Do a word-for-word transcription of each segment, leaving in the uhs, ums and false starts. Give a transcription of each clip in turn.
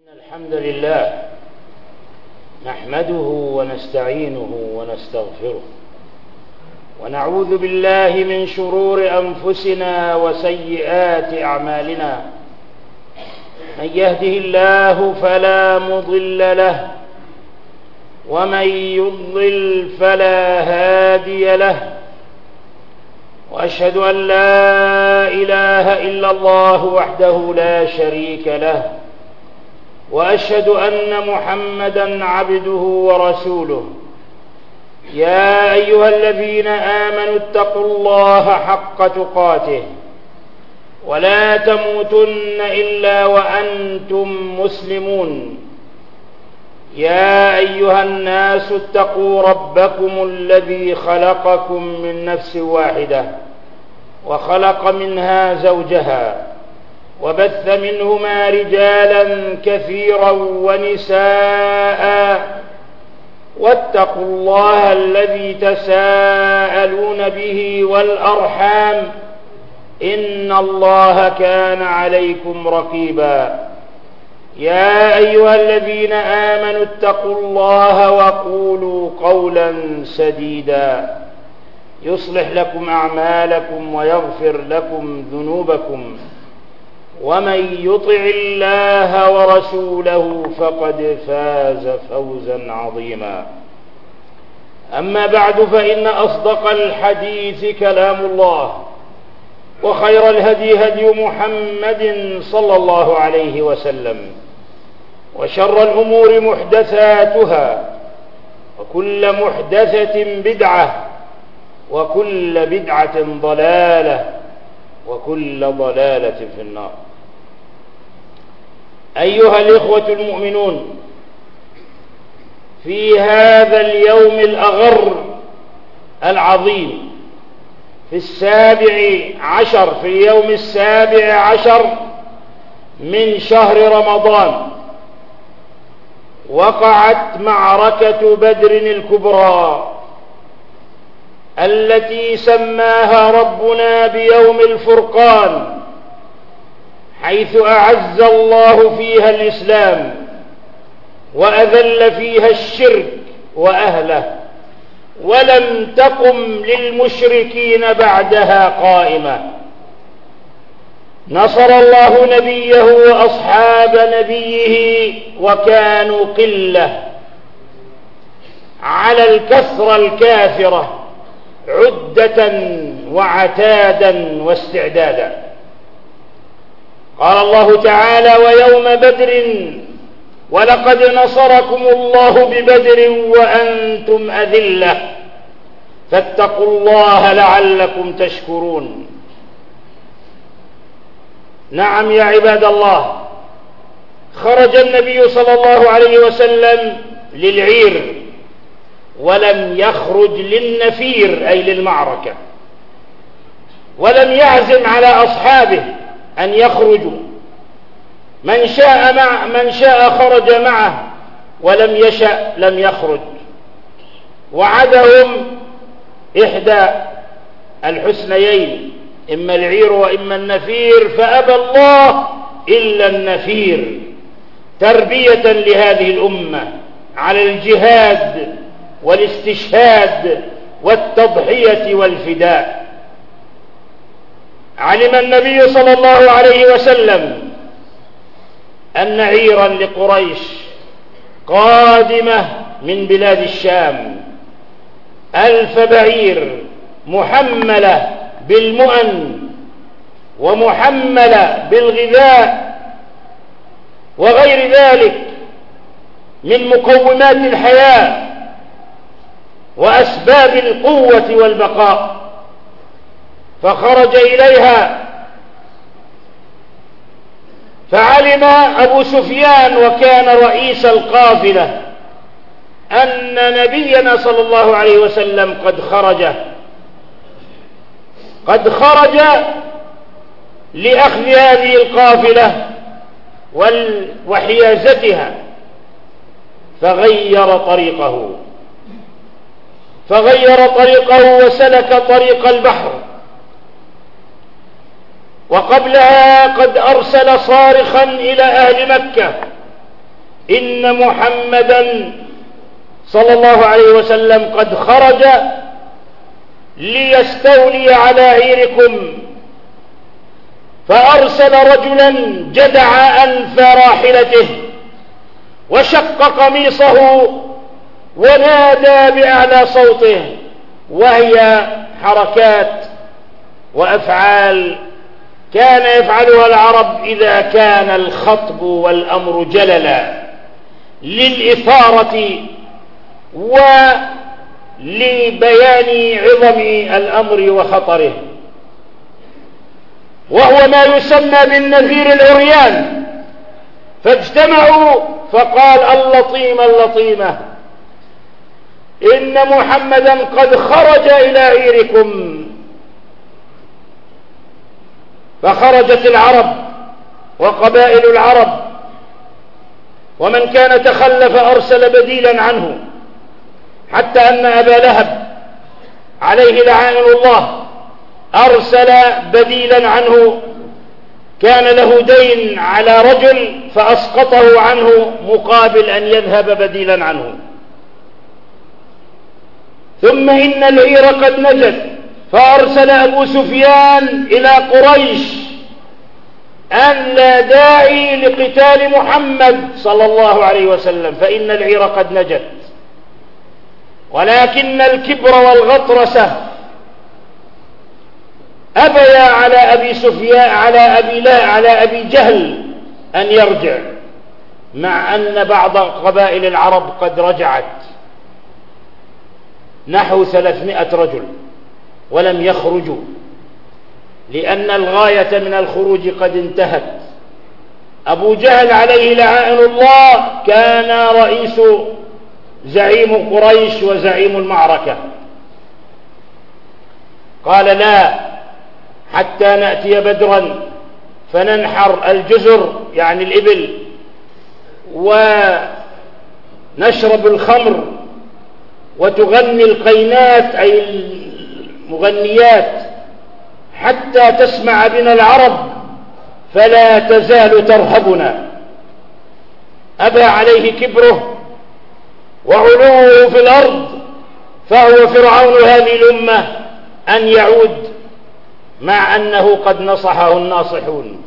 الحمد لله نحمده ونستعينه ونستغفره ونعوذ بالله من شرور أنفسنا وسيئات أعمالنا. من يهده الله فلا مضل له ومن يضلل فلا هادي له، وأشهد أن لا إله إلا الله وحده لا شريك له، وأشهد أن محمدًا عبده ورسوله. يا أيها الذين آمنوا اتقوا الله حق تقاته ولا تموتن إلا وأنتم مسلمون. يا أيها الناس اتقوا ربكم الذي خلقكم من نفس واحدة وخلق منها زوجها وبث منهما رجالا كثيرا ونساء، واتقوا الله الذي تساءلون به والأرحام إن الله كان عليكم رقيبا. يا أيها الذين آمنوا اتقوا الله وقولوا قولا سديدا يصلح لكم أعمالكم ويغفر لكم ذنوبكم، ومن يطع الله ورسوله فقد فاز فوزا عظيما. أما بعد، فإن أصدق الحديث كلام الله، وخير الهدي هدي محمد صلى الله عليه وسلم، وشر الأمور محدثاتها، وكل محدثة بدعة، وكل بدعة ضلالة، وكل ضلالة في النار. أيها الإخوة المؤمنون، في هذا اليوم الأغر العظيم، في السابع عشر في اليوم السابع عشر من شهر رمضان، وقعت معركة بدر الكبرى التي سماها ربنا بيوم الفرقان، حيث أعز الله فيها الإسلام وأذل فيها الشرك وأهله، ولم تقم للمشركين بعدها قائمة. نصر الله نبيه وأصحاب نبيه وكانوا قلة على الكثرة الكافرة عدة وعتادا واستعدادا. قال الله تعالى: ويوم بدر ولقد نصركم الله ببدر وأنتم أذلة فاتقوا الله لعلكم تشكرون. نعم يا عباد الله، خرج النبي صلى الله عليه وسلم للعير، ولم يخرج للنفير أي للمعركة، ولم يعزم على أصحابه أن يخرجوا. من شاء مع من شاء خرج معه، ولم يشأ لم يخرج. وعدهم إحدى الحسنيين، إما العير وإما النفير، فأبى الله إلا النفير، تربية لهذه الأمة على الجهاد والاستشهاد والتضحية والفداء. علم النبي صلى الله عليه وسلم أن عيرا لقريش قادمة من بلاد الشام، ألف بعير محملة بالمؤن ومحملة بالغذاء وغير ذلك من مقومات الحياة وأسباب القوة والبقاء. فخرج إليها، فعلم أبو سفيان وكان رئيس القافلة أن نبينا صلى الله عليه وسلم قد خرج قد خرج لأخذ هذه القافلة وحيازتها، فغير طريقه فغير طريقه وسلك طريق البحر، وقبلها قد أرسل صارخا إلى أهل مكة إن محمدا صلى الله عليه وسلم قد خرج ليستولي على عيركم، فأرسل رجلا جدع أنف راحلته وشق قميصه ونادى بأعلى صوته، وهي حركات وأفعال كان يفعلها العرب إذا كان الخطب والأمر جللا للإثارة ولبيان عظم الأمر وخطره، وهو ما يسمى بالنذير العريان. فاجتمعوا فقال اللطيمة اللطيمة إن محمدا قد خرج إلى عيركم. فخرجت العرب وقبائل العرب، ومن كان تخلف أرسل بديلا عنه، حتى أن أبا لهب عليه لعائن الله أرسل بديلا عنه، كان له دين على رجل فأسقطه عنه مقابل أن يذهب بديلا عنه. ثم إن العير قد نجت، فأرسل أبو سفيان إلى قريش أن لا داعي لقتال محمد صلى الله عليه وسلم، فإن العير قد نجت. ولكن الكبر والغطرسة أبيا على أبي سفيان على أبي لا على أبي جهل أن يرجع، مع أن بعض قبائل العرب قد رجعت نحو ثلاثمائة رجل ولم يخرجوا، لأن الغاية من الخروج قد انتهت. أبو جهل عليه لعائن الله كان رئيس زعيم قريش وزعيم المعركة، قال لا حتى نأتي بدرا فننحر الجزر يعني الإبل ونشرب الخمر وتغني القينات أي المغنيات حتى تسمع بنا العرب فلا تزال ترهبنا. أبى عليه كبره وعلوه في الأرض، فهو فرعون هذه الأمة، أن يعود مع أنه قد نصحه الناصحون.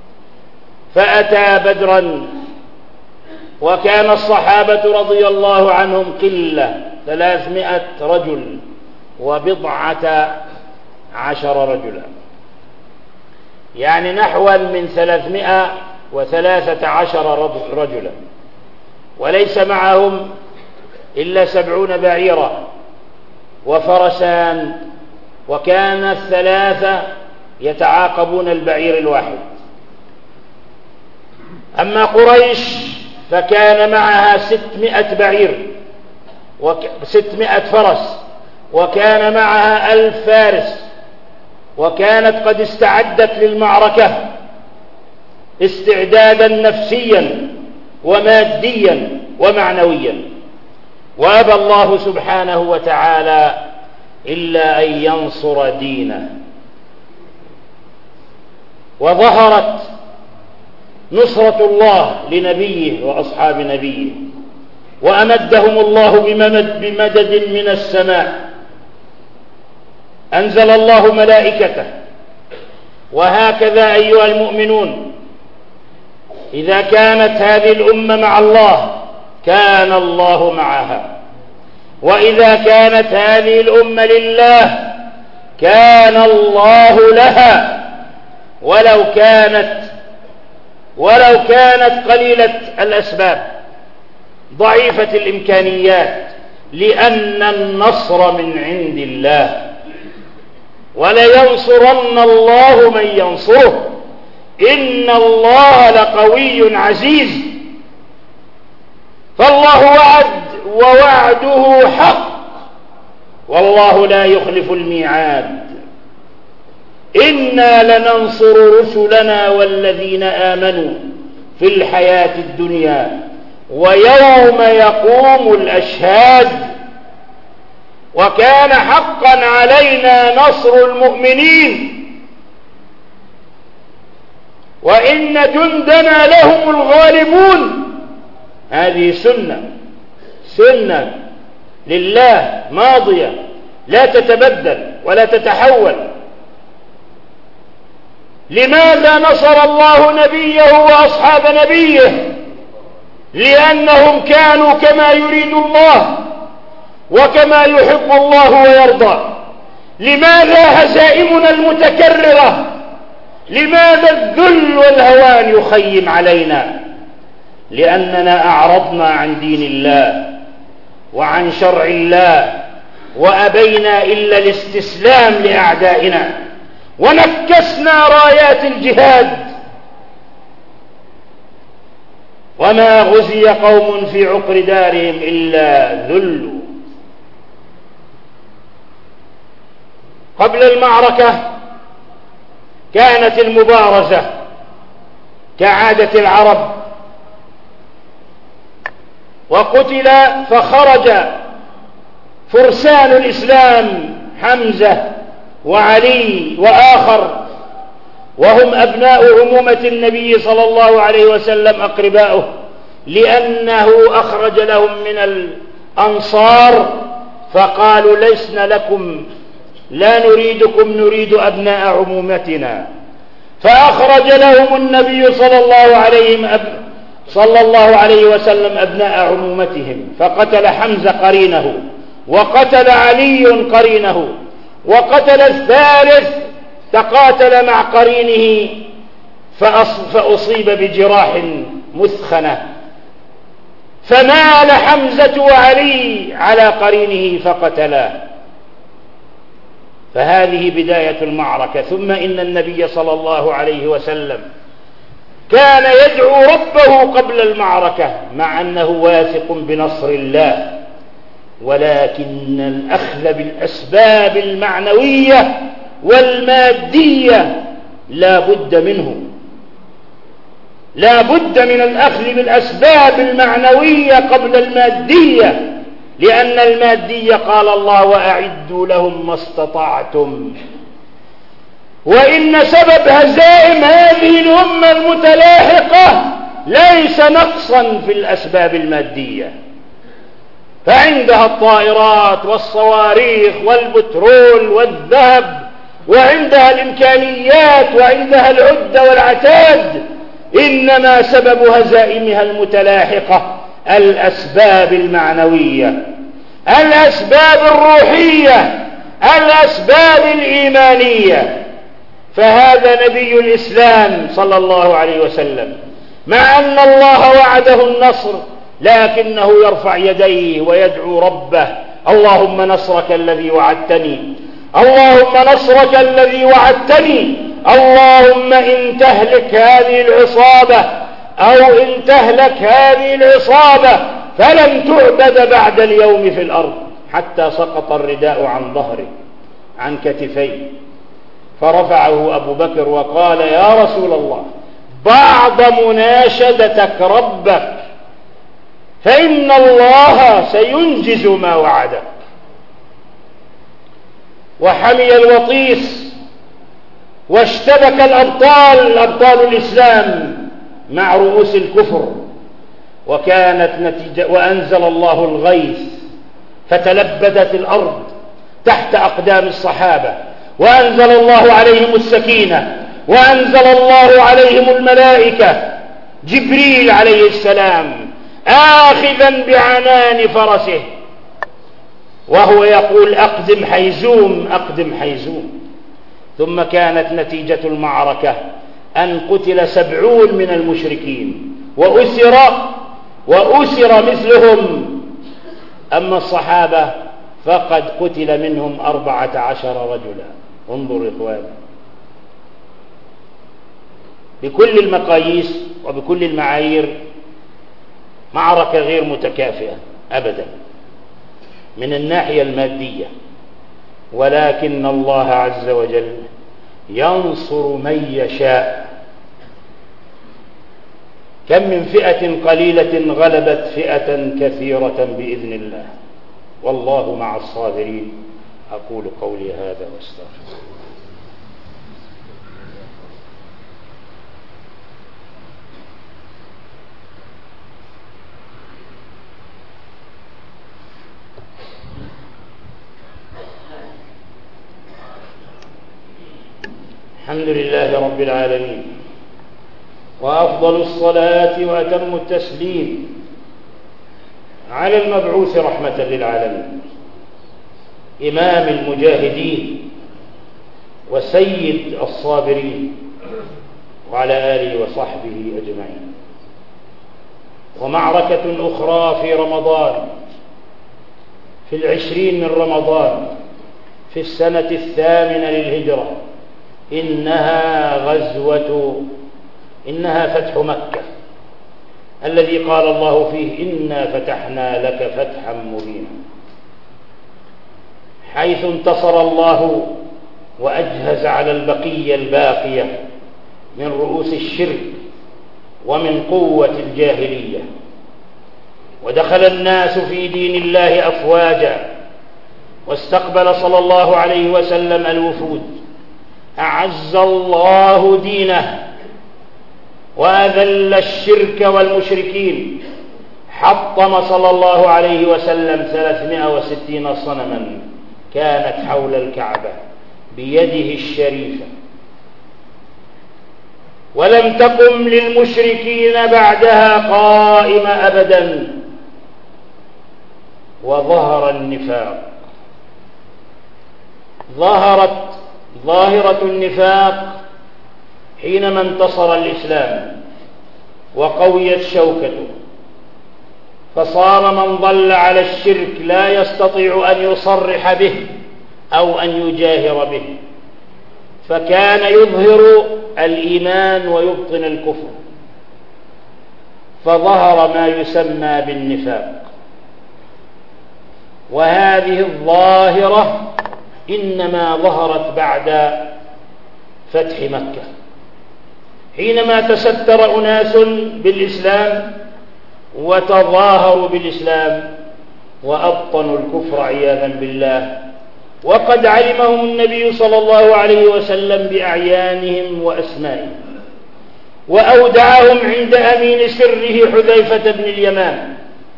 فأتى بدرا وكان الصحابة رضي الله عنهم قلة ثلاثمائة رجل وبضعة عشر رجلا، يعني نحوا من ثلاثمائة وثلاثة عشر رجلا، وليس معهم إلا سبعون بعيرا وفرسان، وكان الثلاثة يتعاقبون البعير الواحد. أما قريش فكان معها ستمائة بعير وستمائة فرس، وكان معها ألف فارس، وكانت قد استعدت للمعركة استعدادا نفسيا وماديا ومعنويا. وأبى الله سبحانه وتعالى إلا أن ينصر دينه، وظهرت نصرة الله لنبيه وأصحاب نبيه، وأمدهم الله بمدد, بمدد من السماء، أنزل الله ملائكته. وهكذا أيها المؤمنون، إذا كانت هذه الأمة مع الله كان الله معها، وإذا كانت هذه الأمة لله كان الله لها، ولو كانت ولو كانت قليلة الأسباب ضعيفة الإمكانيات، لأن النصر من عند الله، ولينصرن الله من ينصره، إن الله لقوي عزيز. فالله وعد ووعده حق، والله لا يخلف الميعاد. إنا لننصر رسلنا والذين آمنوا في الحياة الدنيا ويوم يقوم الأشهاد، وكان حقا علينا نصر المؤمنين، وإن جندنا لهم الغالبون. هذه سنة سنة لله ماضية لا تتبدل ولا تتحول. لماذا نصر الله نبيه وأصحاب نبيه؟ لأنهم كانوا كما يريد الله وكما يحب الله ويرضى. لماذا هزائمنا المتكررة؟ لماذا الذل والهوان يخيم علينا؟ لأننا أعرضنا عن دين الله وعن شرع الله، وأبينا إلا الاستسلام لأعدائنا، ونكسنا رايات الجهاد. وما غزي قوم في عقر دارهم إلا ذلوا. قبل المعركة كانت المبارزة كعادة العرب، وقتل فخرج فرسان الإسلام حمزة وعلي وآخر، وهم أبناء عمومة النبي صلى الله عليه وسلم أقرباؤه، لأنه أخرج لهم من الأنصار فقالوا لسنا لكم، لا نريدكم، نريد أبناء عمومتنا. فأخرج لهم النبي صلى الله عليه أب... صلى الله عليه وسلم أبناء عمومتهم، فقتل حمزة قرينه، وقتل علي قرينه، وقتل الثالث تقاتل مع قرينه فأصيب بجراح مثخنة، فمال حمزة وعلي على قرينه فقتلاه. فهذه بداية المعركة. ثم إن النبي صلى الله عليه وسلم كان يدعو ربه قبل المعركة مع أنه واثق بنصر الله، ولكن الأخذ بالأسباب المعنوية والمادية لا بد منه، لا بد من الأخذ بالأسباب المعنوية قبل المادية، لأن المادية قال الله وأعدوا لهم ما استطعتم. وإن سبب هزائم هذه الأمة المتلاحقة ليس نقصا في الأسباب المادية، فعندها الطائرات والصواريخ والبترول والذهب، وعندها الإمكانيات، وعندها العدة والعتاد. إنما سبب هزائمها المتلاحقة الأسباب المعنوية، الأسباب الروحية، الأسباب الإيمانية. فهذا نبي الإسلام صلى الله عليه وسلم، مع أن الله وعده النصر، لكنه يرفع يديه ويدعو ربه اللهم نصرك الذي وعدتني، اللهم نصرك الذي وعدتني، اللهم إن تهلك هذه العصابة أو إن تهلك هذه العصابة فلن تعبد بعد اليوم في الأرض. حتى سقط الرداء عن ظهره عن كتفيه، فرفعه أبو بكر وقال يا رسول الله بعض مناشدتك ربك، فإن الله سينجز ما وعدك. وحمي الوطيس واشتبك الأبطال أبطال الإسلام مع رؤوس الكفر، وكانت نتيجة وأنزل الله الغيث فتلبدت الأرض تحت أقدام الصحابة، وأنزل الله عليهم السكينة، وأنزل الله عليهم الملائكة، جبريل عليه السلام آخذا بعنان فرسه وهو يقول أقدم حيزوم أقدم حيزوم. ثم كانت نتيجة المعركة أن قتل سبعون من المشركين وأسر وأسر مثلهم. أما الصحابة فقد قتل منهم أربعة عشر رجلا. انظر إخواني، بكل المقاييس وبكل المعايير معركة غير متكافئة أبدا من الناحية المادية، ولكن الله عز وجل ينصر من يشاء. كم من فئة قليلة غلبت فئة كثيرة بإذن الله، والله مع الصابرين. أقول قولي هذا واستغفر. الحمد لله رب العالمين، وأفضل الصلاة وأتم التسليم على المبعوث رحمة للعالمين، إمام المجاهدين وسيد الصابرين، وعلى آله وصحبه أجمعين. ومعركة أخرى في رمضان، في العشرين من رمضان في السنة الثامنة للهجرة، إنها غزوة إنها فتح مكة الذي قال الله فيه: إنا فتحنا لك فتحا مبينا، حيث انتصر الله وأجهز على البقية الباقية من رؤوس الشرك ومن قوة الجاهلية، ودخل الناس في دين الله أفواجا، واستقبل صلى الله عليه وسلم الوفود، أعز الله دينه وأذل الشرك والمشركين، حطم صلى الله عليه وسلم ثلاثمائة وستين صنما كانت حول الكعبة بيده الشريفة، ولم تقم للمشركين بعدها قائمة أبدا. وظهر النفاق، ظهرت ظاهرة النفاق حينما انتصر الإسلام وقويت شوكته، فصار من ضل على الشرك لا يستطيع أن يصرح به أو أن يجاهر به، فكان يظهر الإيمان ويبطن الكفر، فظهر ما يسمى بالنفاق. وهذه الظاهرة إنما ظهرت بعد فتح مكة، حينما تستر أناس بالإسلام وتظاهروا بالإسلام وأبطنوا الكفر عياذا بالله، وقد علمهم النبي صلى الله عليه وسلم بأعيانهم وأسمائهم، وأودعهم عند أمين سره حذيفة بن اليمان.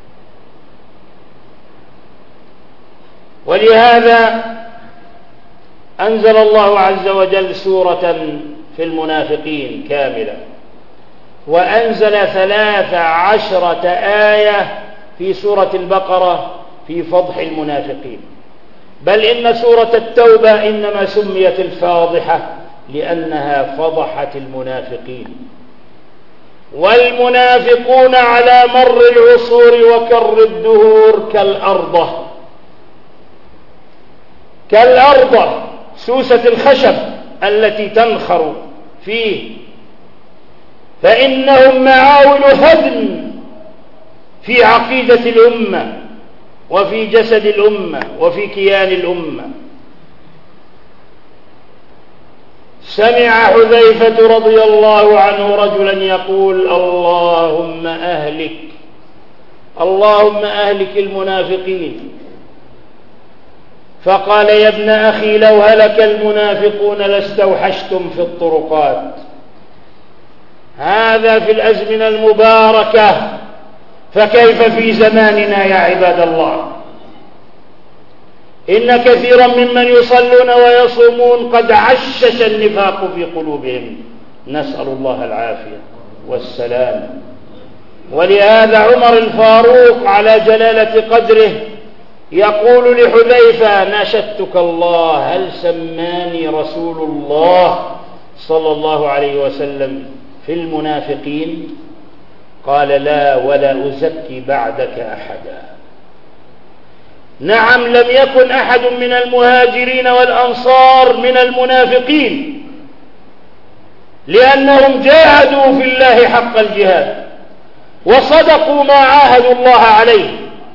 ولهذا أنزل الله عز وجل سورة في المنافقين كاملة، وأنزل ثلاث عشرة آية في سورة البقرة في فضح المنافقين، بل إن سورة التوبة إنما سميت الفاضحة لأنها فضحت المنافقين. والمنافقون على مر العصور وكر الدهور كالأرض كالأرض سوسة الخشب التي تنخر فيه، فإنهم معاول هدم في عقيدة الأمة وفي جسد الأمة وفي كيان الأمة. سمع حذيفة رضي الله عنه رجلا يقول: اللهم أهلك اللهم أهلك المنافقين. فقال: يا ابن أخي، لو هلك المنافقون لاستوحشتم في الطرقات. هذا في الأزمنة المباركة، فكيف في زماننا يا عباد الله؟ إن كثيرا ممن يصلون ويصومون قد عشش النفاق في قلوبهم، نسأل الله العافية والسلام. ولهذا عمر الفاروق على جلالة قدره يقول لحذيفة: ناشدتك الله، هل سماني رسول الله صلى الله عليه وسلم في المنافقين؟ قال: لا، ولا أزكي بعدك أحدا. نعم، لم يكن أحد من المهاجرين والأنصار من المنافقين، لأنهم جاهدوا في الله حق الجهاد وصدقوا ما عاهدوا الله عليه،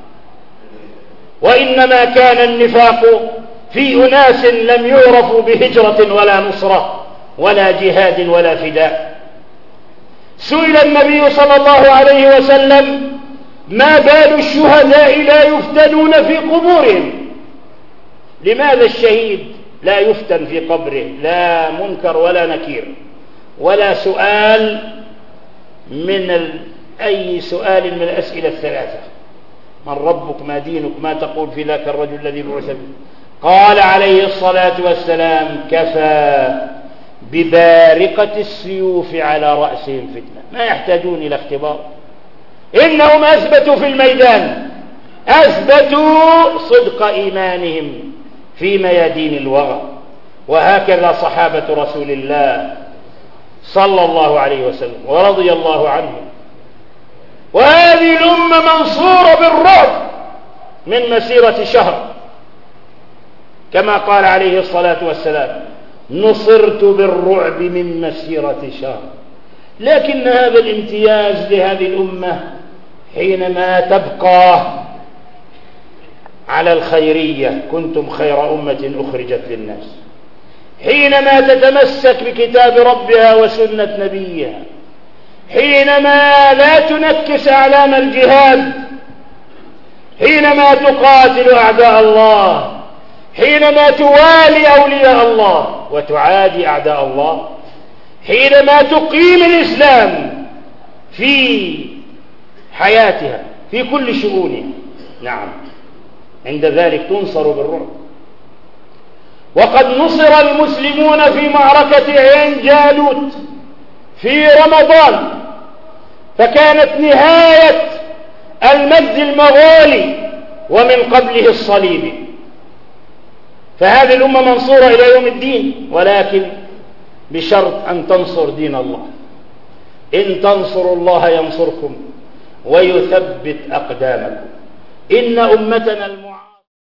وإنما كان النفاق في أناس لم يعرفوا بهجرة ولا نصرة ولا جهاد ولا فداء. سئل النبي صلى الله عليه وسلم: ما بال الشهداء لا يفتنون في قبورهم؟ لماذا الشهيد لا يفتن في قبره؟ لا منكر ولا نكير ولا سؤال من ال... أي سؤال من الأسئلة الثلاثة: من ربك، ما دينك، ما تقول في ذاك الرجل الذي بعث به؟ قال عليه الصلاة والسلام: كفى ببارقة السيوف على رأسهم فتنة، ما يحتاجون إلى اختبار. إنهم أثبتوا في الميدان، أثبتوا صدق إيمانهم في ميادين الوغى. وهكذا صحابة رسول الله صلى الله عليه وسلم ورضي الله عنهم. وهذه الأمة منصورة بالرعب من مسيرة شهر، كما قال عليه الصلاة والسلام: نصرت بالرعب من مسيرة شهر. لكن هذا الامتياز لهذه الأمة حينما تبقى على الخيرية، كنتم خير أمة أخرجت للناس، حينما تتمسك بكتاب ربها وسنة نبيها، حينما لا تنكس أعلام الجهاد، حينما تقاتل أعداء الله، حينما توالي أولياء الله وتعادي أعداء الله، حينما تقيم الإسلام في حياتها في كل شؤونها، نعم، عند ذلك تنصر بالرعب. وقد نصر المسلمون في معركة عين جالوت في رمضان، فكانت نهاية المجد المغولي ومن قبله الصليبي. فهذه الأمة منصورة إلى يوم الدين، ولكن بشرط أن تنصر دين الله. إن تنصروا الله ينصركم ويثبت أقدامكم. إن أمتنا المعارضة